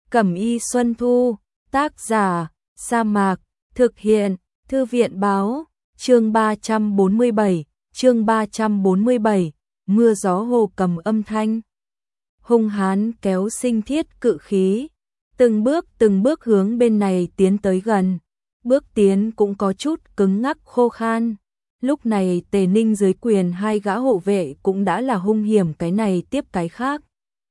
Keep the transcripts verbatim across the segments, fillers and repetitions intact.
Cẩm y Xuân Thu, tác giả, Sa Mạc, thực hiện, Thư viện báo, chương ba trăm bốn mươi bảy, chương ba trăm bốn mươi bảy, mưa gió hồ cầm âm thanh. Hung hán kéo sinh thiết cự khí, từng bước từng bước hướng bên này tiến tới gần, bước tiến cũng có chút cứng ngắc khô khan. Lúc này Tề Ninh dưới quyền hai gã hộ vệ cũng đã là hung hiểm cái này tiếp cái khác.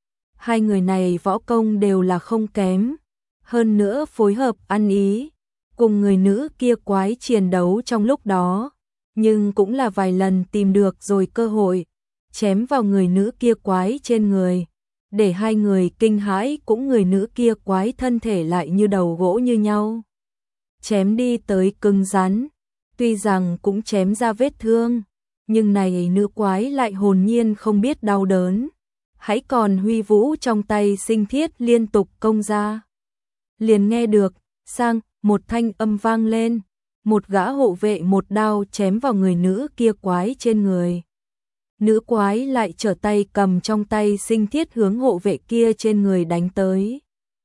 Hai người này võ công đều là không kém, hơn nữa phối hợp ăn ý, cùng người nữ kia quái chiến đấu trong lúc đó, nhưng cũng là vài lần tìm được rồi cơ hội, chém vào người nữ kia quái trên người, để hai người kinh hãi, cũng người nữ kia quái thân thể lại như đầu gỗ như nhau. Chém đi tới cứng rắn, tuy rằng cũng chém ra vết thương, nhưng này nữ quái lại hồn nhiên không biết đau đớn, hãy còn huy vũ trong tay sinh thiết liên tục công ra. Liền nghe được, sang, một thanh âm vang lên, một gã hộ vệ một đao chém vào người nữ kia quái trên người. Nữ quái lại trở tay cầm trong tay sinh thiết hướng hộ vệ kia trên người đánh tới.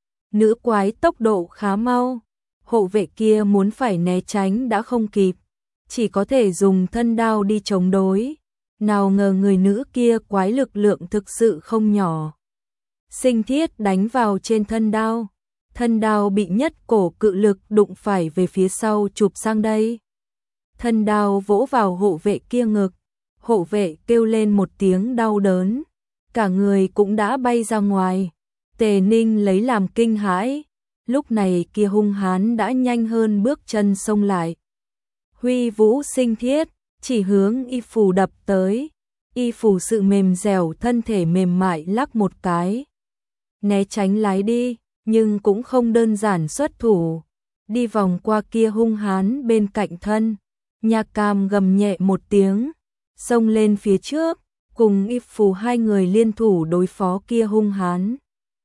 Nữ quái tốc độ khá mau, hộ vệ kia muốn phải né tránh đã không kịp, chỉ có thể dùng thân đao đi chống đối. Nào ngờ người nữ kia quái lực lượng thực sự không nhỏ. Sinh thiết đánh vào trên thân đao, thân đao bị nhất cổ cự lực đụng phải về phía sau chụp sang đây. Thân đao vỗ vào hộ vệ kia ngực, hộ vệ kêu lên một tiếng đau đớn, cả người cũng đã bay ra ngoài. Tề Ninh lấy làm kinh hãi, lúc này kia hung hán đã nhanh hơn bước chân xông lại. Huy vũ sinh thiết, chỉ hướng y phù đập tới, y phù sự mềm dẻo thân thể mềm mại lắc một cái. Né tránh lái đi, nhưng cũng không đơn giản xuất thủ, đi vòng qua kia hung hán bên cạnh thân. Nha Cam gầm nhẹ một tiếng, xông lên phía trước, cùng y phù hai người liên thủ đối phó kia hung hán.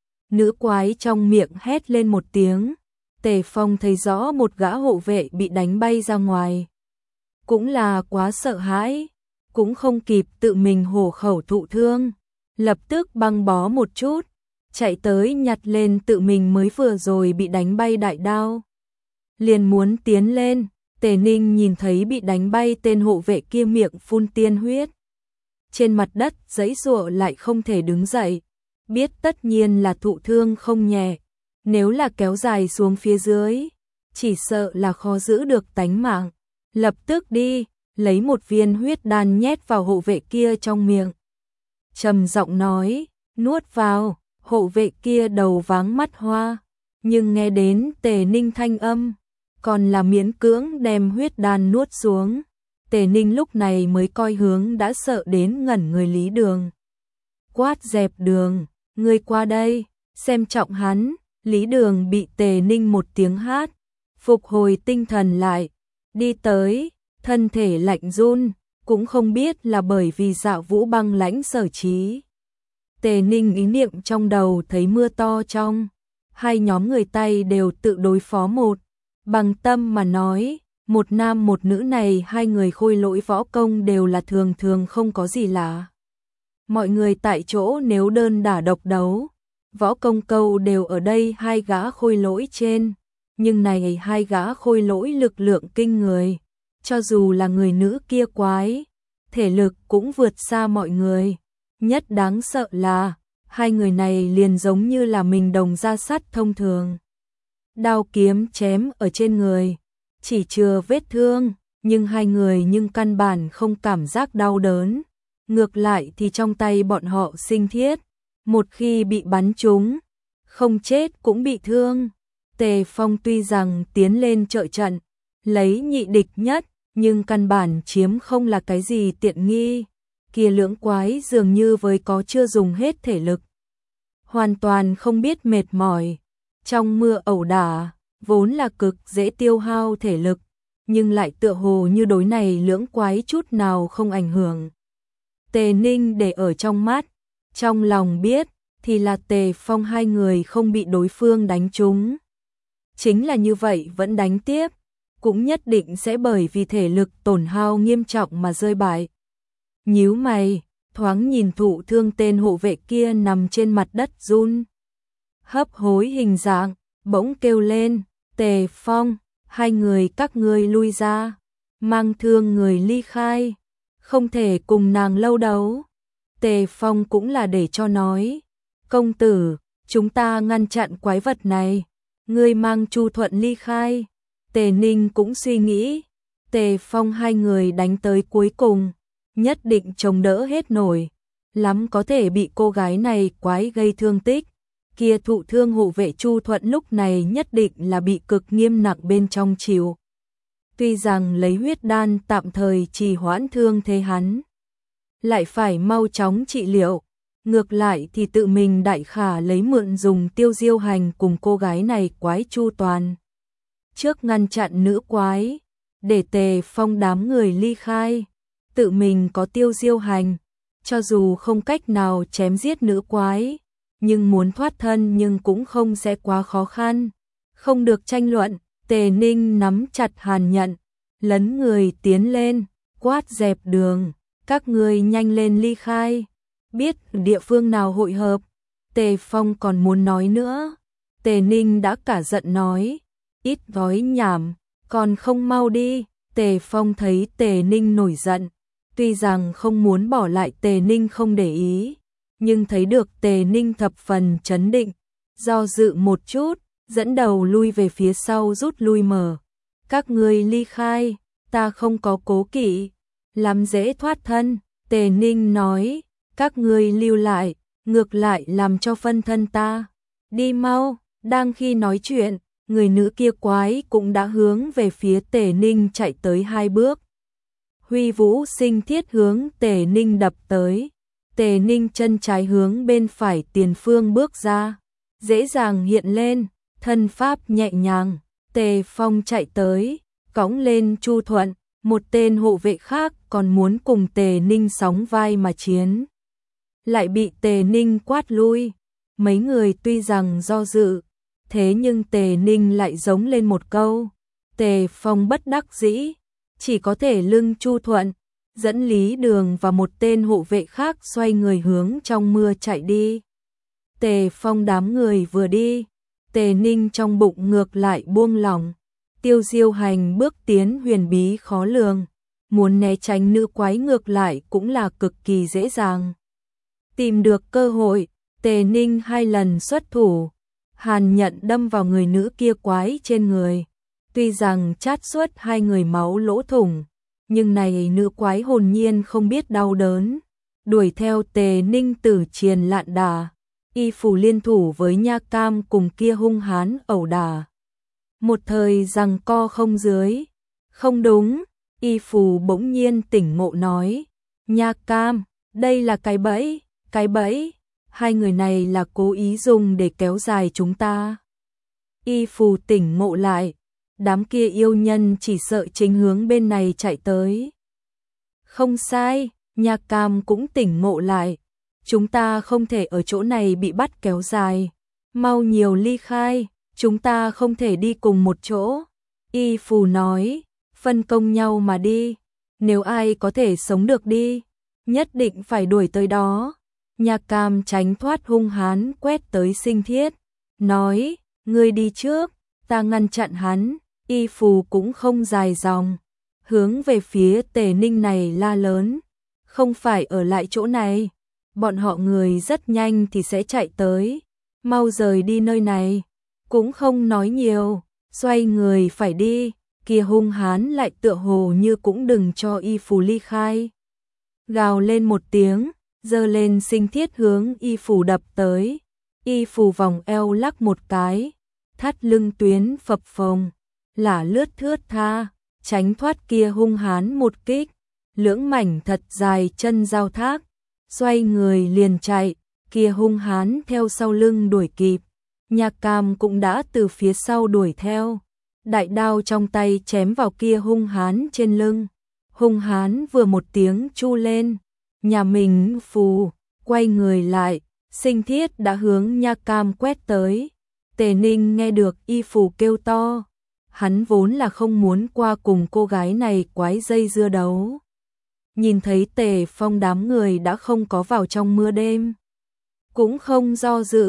Nữ quái trong miệng hét lên một tiếng, Tề Phong thấy rõ một gã hộ vệ bị đánh bay ra ngoài. Cũng là quá sợ hãi, cũng không kịp tự mình hổ khẩu thụ thương, lập tức băng bó một chút, chạy tới nhặt lên tự mình mới vừa rồi bị đánh bay đại đao. Liền muốn tiến lên, Tề Ninh nhìn thấy bị đánh bay tên hộ vệ kia miệng phun tiên huyết. Trên mặt đất giãy giụa lại không thể đứng dậy, biết tất nhiên là thụ thương không nhẹ, nếu là kéo dài xuống phía dưới, chỉ sợ là khó giữ được tánh mạng. Lập tức đi, lấy một viên huyết đan nhét vào hộ vệ kia trong miệng. Trầm giọng nói, nuốt vào, hộ vệ kia đầu váng mắt hoa, nhưng nghe đến Tề Ninh thanh âm, còn là miễn cưỡng đem huyết đan nuốt xuống. Tề Ninh lúc này mới coi hướng đã sợ đến ngẩn người Lý Đường. Quát dẹp Đường, ngươi qua đây, xem trọng hắn. Lý Đường bị Tề Ninh một tiếng hát, phục hồi tinh thần lại, đi tới, thân thể lạnh run, cũng không biết là bởi vì Dạo Vũ băng lãnh sở trí. Tề Ninh ý niệm trong đầu thấy mưa to trong, hai nhóm người tay đều tự đối phó một, bằng tâm mà nói, một nam một nữ này hai người khôi lỗi võ công đều là thường thường không có gì lạ. Mọi người tại chỗ nếu đơn đả độc đấu, võ công câu đều ở đây hai gã khôi lỗi trên, nhưng này hai gã khôi lỗi lực lượng kinh người, cho dù là người nữ kia quái, thể lực cũng vượt xa mọi người. Nhất đáng sợ là, hai người này liền giống như là mình đồng ra sắt thông thường. Đao kiếm chém ở trên người, chỉ chừa vết thương, nhưng hai người nhưng căn bản không cảm giác đau đớn. Ngược lại thì trong tay bọn họ sinh thiết, một khi bị bắn trúng, không chết cũng bị thương. Tề Phong tuy rằng tiến lên trợ trận, lấy nhị địch nhất, nhưng căn bản chiếm không là cái gì tiện nghi. Kia lưỡng quái dường như với có chưa dùng hết thể lực, hoàn toàn không biết mệt mỏi. Trong mưa ẩu đả, vốn là cực dễ tiêu hao thể lực, nhưng lại tựa hồ như đối này lưỡng quái chút nào không ảnh hưởng. Tề Ninh để ở trong mắt, trong lòng biết thì là Tề Phong hai người không bị đối phương đánh trúng. Chính là như vậy vẫn đánh tiếp, cũng nhất định sẽ bởi vì thể lực tổn hao nghiêm trọng mà rơi bại. Nhíu mày, thoáng nhìn thụ thương tên hộ vệ kia nằm trên mặt đất run. hấp hối hình dạng, bỗng kêu lên, Tề Phong, hai người các ngươi lui ra, mang thương người ly khai, không thể cùng nàng lâu đấu. Tề Phong cũng là để cho nói, công tử, chúng ta ngăn chặn quái vật này, ngươi mang Chu Thuận ly khai. Tề Ninh cũng suy nghĩ, Tề Phong hai người đánh tới cuối cùng, nhất định chống đỡ hết nổi, lắm có thể bị cô gái này quái gây thương tích. Kia thụ thương hộ vệ Chu Thuận lúc này nhất định là bị cực nghiêm nặng bên trong chịu. Tuy rằng lấy huyết đan tạm thời trì hoãn thương thế hắn, lại phải mau chóng trị liệu. Ngược lại thì tự mình đại khả lấy mượn dùng Tiêu Diêu Hành cùng cô gái này quái chu toàn. Trước ngăn chặn nữ quái, để Tề Phong đám người ly khai, tự mình có Tiêu Diêu Hành, cho dù không cách nào chém giết nữ quái, nhưng muốn thoát thân nhưng cũng không sẽ quá khó khăn. Không được tranh luận, Tề Ninh nắm chặt Hàn Nhận, lấn người tiến lên, quát dẹp đường, các người nhanh lên ly khai, biết địa phương nào hội hợp. Tề Phong còn muốn nói nữa, Tề Ninh đã cả giận nói, ít gói nhảm, còn không mau đi. Tề Phong thấy Tề Ninh nổi giận, tuy rằng không muốn bỏ lại Tề Ninh không để ý, nhưng thấy được Tề Ninh thập phần chấn định, do dự một chút, dẫn đầu lui về phía sau rút lui mở. Các ngươi ly khai, ta không có cố kỵ, làm dễ thoát thân. Tề Ninh nói, các ngươi lưu lại, ngược lại làm cho phân thân ta. Đi mau. Đang khi nói chuyện, người nữ kia quái cũng đã hướng về phía Tề Ninh chạy tới hai bước. Huy Vũ Sinh Thiết hướng Tề Ninh đập tới. Tề Ninh chân trái hướng bên phải tiền phương bước ra, dễ dàng hiện lên, thân pháp nhẹ nhàng. Tề Phong chạy tới, cõng lên Chu Thuận, một tên hộ vệ khác còn muốn cùng Tề Ninh sóng vai mà chiến, lại bị Tề Ninh quát lui. Mấy người tuy rằng do dự, thế nhưng Tề Ninh lại giống lên một câu. Tề Phong bất đắc dĩ, chỉ có thể lưng Chu Thuận, dẫn Lý Đường và một tên hộ vệ khác xoay người hướng trong mưa chạy đi. Tề Phong đám người vừa đi, Tề Ninh trong bụng ngược lại buông lỏng. Tiêu Diêu Hành bước tiến huyền bí khó lường, muốn né tránh nữ quái ngược lại cũng là cực kỳ dễ dàng. Tìm được cơ hội, Tề Ninh hai lần xuất thủ, Hàn Nhận đâm vào người nữ kia quái trên người. Tuy rằng chát suốt hai người máu lỗ thủng, nhưng này nữ quái hồn nhiên không biết đau đớn, đuổi theo Tề Ninh tử triền lạn đà. Y Phủ liên thủ với Nha Cam cùng kia hung hán ẩu đả, một thời giằng co không dưới. Không đúng, Y Phủ bỗng nhiên tỉnh ngộ nói, Nha Cam, đây là cái bẫy, cái bẫy, hai người này là cố ý dùng để kéo dài chúng ta. Y Phủ tỉnh ngộ lại, đám kia yêu nhân chỉ sợ chính hướng bên này chạy tới. Không sai, Nha Cam cũng tỉnh ngộ lại, chúng ta không thể ở chỗ này bị bắt kéo dài, mau nhiều ly khai, chúng ta không thể đi cùng một chỗ. Y Phù nói, phân công nhau mà đi, nếu ai có thể sống được đi, nhất định phải đuổi tới đó. Nha Cam tránh thoát hung hán quét tới Sinh Thiết, nói, ngươi đi trước, ta ngăn chặn hắn. Y Phù cũng không dài dòng, hướng về phía Tề Ninh này la lớn, không phải ở lại chỗ này, bọn họ người rất nhanh thì sẽ chạy tới, mau rời đi nơi này. Cũng không nói nhiều, xoay người phải đi, kia hung hán lại tựa hồ như cũng đừng cho Y Phù ly khai. Gào lên một tiếng, giơ lên Sinh Thiết hướng Y Phù đập tới. Y Phù vòng eo lắc một cái, thắt lưng tuyến phập phồng, là lướt thướt tha, tránh thoát kia hung hán một kích, lưỡng mảnh thật dài chân giao thác, xoay người liền chạy, kia hung hán theo sau lưng đuổi kịp. Nha Cam cũng đã từ phía sau đuổi theo, đại đao trong tay chém vào kia hung hán trên lưng. Hung hán vừa một tiếng chu lên, nhà mình Phù, quay người lại, Sinh Thiết đã hướng Nha Cam quét tới. Tề Ninh nghe được Y Phù kêu to, hắn vốn là không muốn qua cùng cô gái này quái dây dưa đấu. Nhìn thấy Tề Phong đám người đã không có vào trong mưa đêm, cũng không do dự,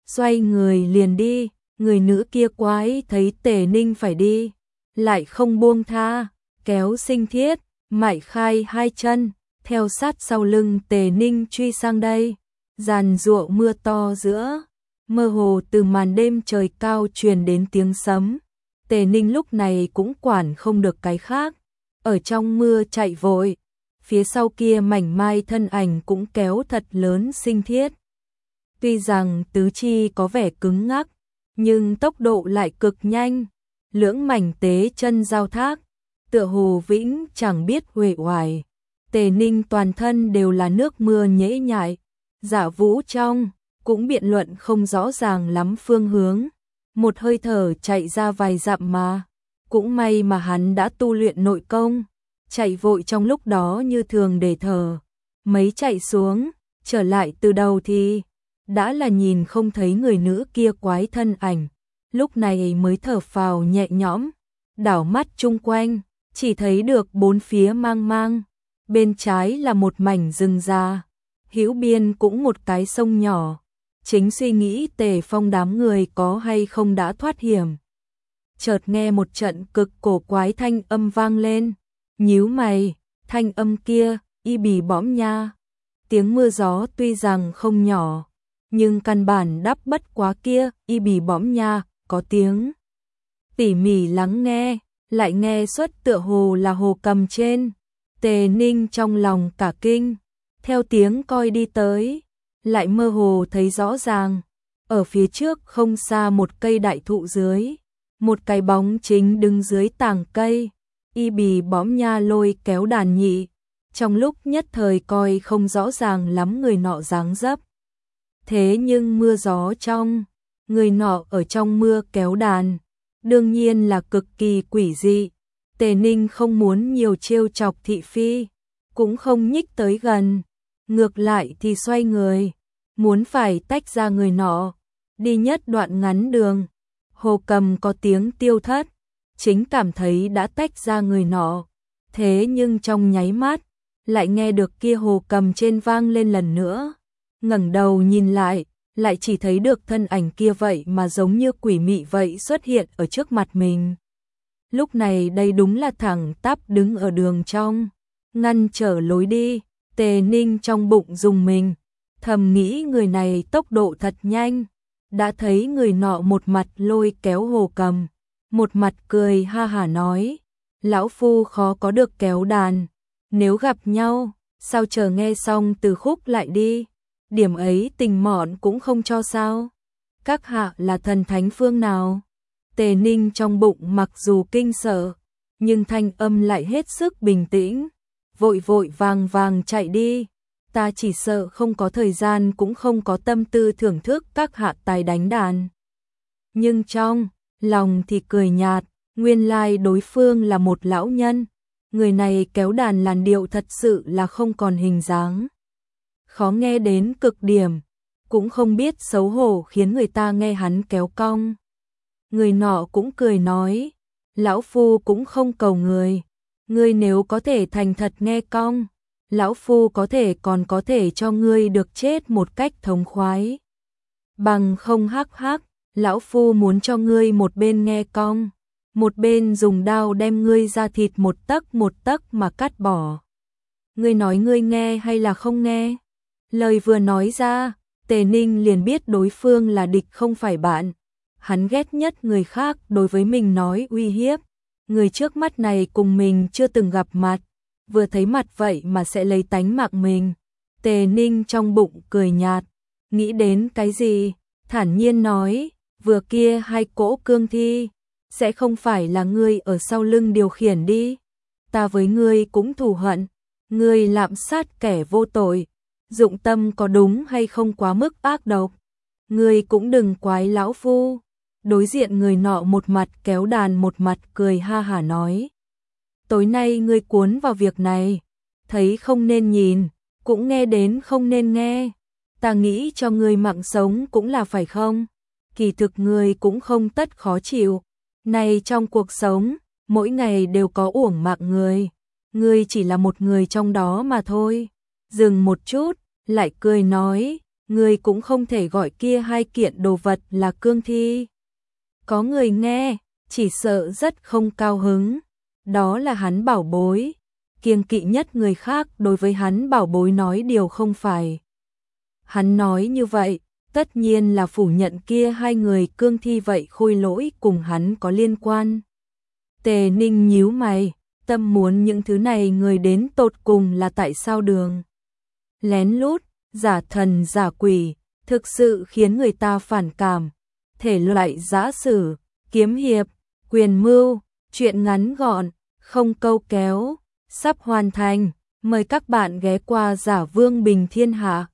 xoay người liền đi. Người nữ kia quái thấy Tề Ninh phải đi, lại không buông tha, kéo Sinh Thiết, Mại Khai hai chân, theo sát sau lưng Tề Ninh truy sang đây. Giàn giụa mưa to giữa, mơ hồ từ màn đêm trời cao truyền đến tiếng sấm. Tề Ninh lúc này cũng quản không được cái khác, ở trong mưa chạy vội, phía sau kia mảnh mai thân ảnh cũng kéo thật lớn Sinh Thiết. Tuy rằng tứ chi có vẻ cứng ngắc, nhưng tốc độ lại cực nhanh, lưỡng mảnh tế chân giao thác, tựa hồ vĩnh chẳng biết uể oải. Tề Ninh toàn thân đều là nước mưa nhễ nhại, Dạ Vũ trong cũng biện luận không rõ ràng lắm phương hướng, một hơi thở chạy ra vài dặm mà, cũng may mà hắn đã tu luyện nội công, chạy vội trong lúc đó như thường để thở, mấy chạy xuống, trở lại từ đầu thì đã là nhìn không thấy người nữ kia quái thân ảnh, lúc này mới thở phào nhẹ nhõm, đảo mắt chung quanh, chỉ thấy được bốn phía mang mang, bên trái là một mảnh rừng già, hữu biên cũng một cái sông nhỏ, chính suy nghĩ Tề Phong đám người có hay không đã thoát hiểm. Chợt nghe một trận cực cổ quái thanh âm vang lên, nhíu mày, thanh âm kia, y bì bõm nha, tiếng mưa gió tuy rằng không nhỏ, nhưng căn bản đắp bất quá kia, y bì bõm nha, có tiếng. Tỉ mỉ lắng nghe, lại nghe xuất tựa hồ là Hồ Cầm trên. Tề Ninh trong lòng cả kinh, theo tiếng coi đi tới, lại mơ hồ thấy rõ ràng, ở phía trước không xa một cây đại thụ dưới, một cái bóng chính đứng dưới tàng cây, y bì bõm nha lôi kéo đàn nhị, trong lúc nhất thời coi không rõ ràng lắm người nọ dáng dấp. Thế nhưng mưa gió trong, người nọ ở trong mưa kéo đàn, đương nhiên là cực kỳ quỷ dị. Tề Ninh không muốn nhiều trêu chọc thị phi, cũng không nhích tới gần, ngược lại thì xoay người, muốn phải tách ra người nọ, đi nhất đoạn ngắn đường. Hồ Cầm có tiếng tiêu thất, chính cảm thấy đã tách ra người nọ, thế nhưng trong nháy mắt, lại nghe được kia Hồ Cầm trên vang lên lần nữa, ngẩng đầu nhìn lại, lại chỉ thấy được thân ảnh kia vậy mà giống như quỷ mị vậy xuất hiện ở trước mặt mình. Lúc này đây đúng là thẳng tắp đứng ở đường trong, ngăn trở lối đi. Tề Ninh trong bụng dùng mình, thầm nghĩ người này tốc độ thật nhanh, đã thấy người nọ một mặt lôi kéo Hồ Cầm, một mặt cười ha hả nói, lão phu khó có được kéo đàn, nếu gặp nhau, sao chờ nghe xong từ khúc lại đi, điểm ấy tình mọn cũng không cho sao, các hạ là thần thánh phương nào? Tề Ninh trong bụng mặc dù kinh sợ, nhưng thanh âm lại hết sức bình tĩnh, vội vội vàng vàng chạy đi, ta chỉ sợ không có thời gian cũng không có tâm tư thưởng thức các hạ tài đánh đàn. Nhưng trong lòng thì cười nhạt, nguyên lai đối phương là một lão nhân, người này kéo đàn làn điệu thật sự là không còn hình dáng, khó nghe đến cực điểm, cũng không biết xấu hổ khiến người ta nghe hắn kéo cong. Người nọ cũng cười nói, lão phu cũng không cầu người, ngươi nếu có thể thành thật nghe cong, lão phu có thể còn có thể cho ngươi được chết một cách thống khoái. Bằng không hắc hắc, lão phu muốn cho ngươi một bên nghe cong, một bên dùng đao đem ngươi ra thịt một tấc một tấc mà cắt bỏ. Ngươi nói ngươi nghe hay là không nghe? Lời vừa nói ra, Tề Ninh liền biết đối phương là địch không phải bạn. Hắn ghét nhất người khác đối với mình nói uy hiếp. Người trước mắt này cùng mình chưa từng gặp mặt, vừa thấy mặt vậy mà sẽ lấy tánh mạng mình. Tề Ninh trong bụng cười nhạt, nghĩ đến cái gì, thản nhiên nói, vừa kia hai cỗ cương thi, sẽ không phải là ngươi ở sau lưng điều khiển đi. Ta với ngươi cũng thù hận, ngươi lạm sát kẻ vô tội, dụng tâm có đúng hay không quá mức ác độc. Ngươi cũng đừng quái lão phu. Đối diện người nọ một mặt kéo đàn một mặt cười ha hả nói, tối nay ngươi cuốn vào việc này, thấy không nên nhìn, cũng nghe đến không nên nghe, ta nghĩ cho ngươi mạng sống cũng là phải không? Kỳ thực ngươi cũng không tất khó chịu, này trong cuộc sống, mỗi ngày đều có uổng mạng người, ngươi chỉ là một người trong đó mà thôi. Dừng một chút, lại cười nói, người cũng không thể gọi kia hai kiện đồ vật là cương thi. Có người nghe, chỉ sợ rất không cao hứng. Đó là hắn bảo bối. Kiêng kỵ nhất người khác đối với hắn bảo bối nói điều không phải. Hắn nói như vậy, tất nhiên là phủ nhận kia hai người cương thi vậy khôi lỗi cùng hắn có liên quan. Tề Ninh nhíu mày, tâm muốn những thứ này người đến tột cùng là tại sao đường. Lén lút, giả thần giả quỷ, thực sự khiến người ta phản cảm. Thể loại giã sử, kiếm hiệp, quyền mưu, chuyện ngắn gọn, không câu kéo, sắp hoàn thành. Mời các bạn ghé qua Giả Vương Bình Thiên Hạ.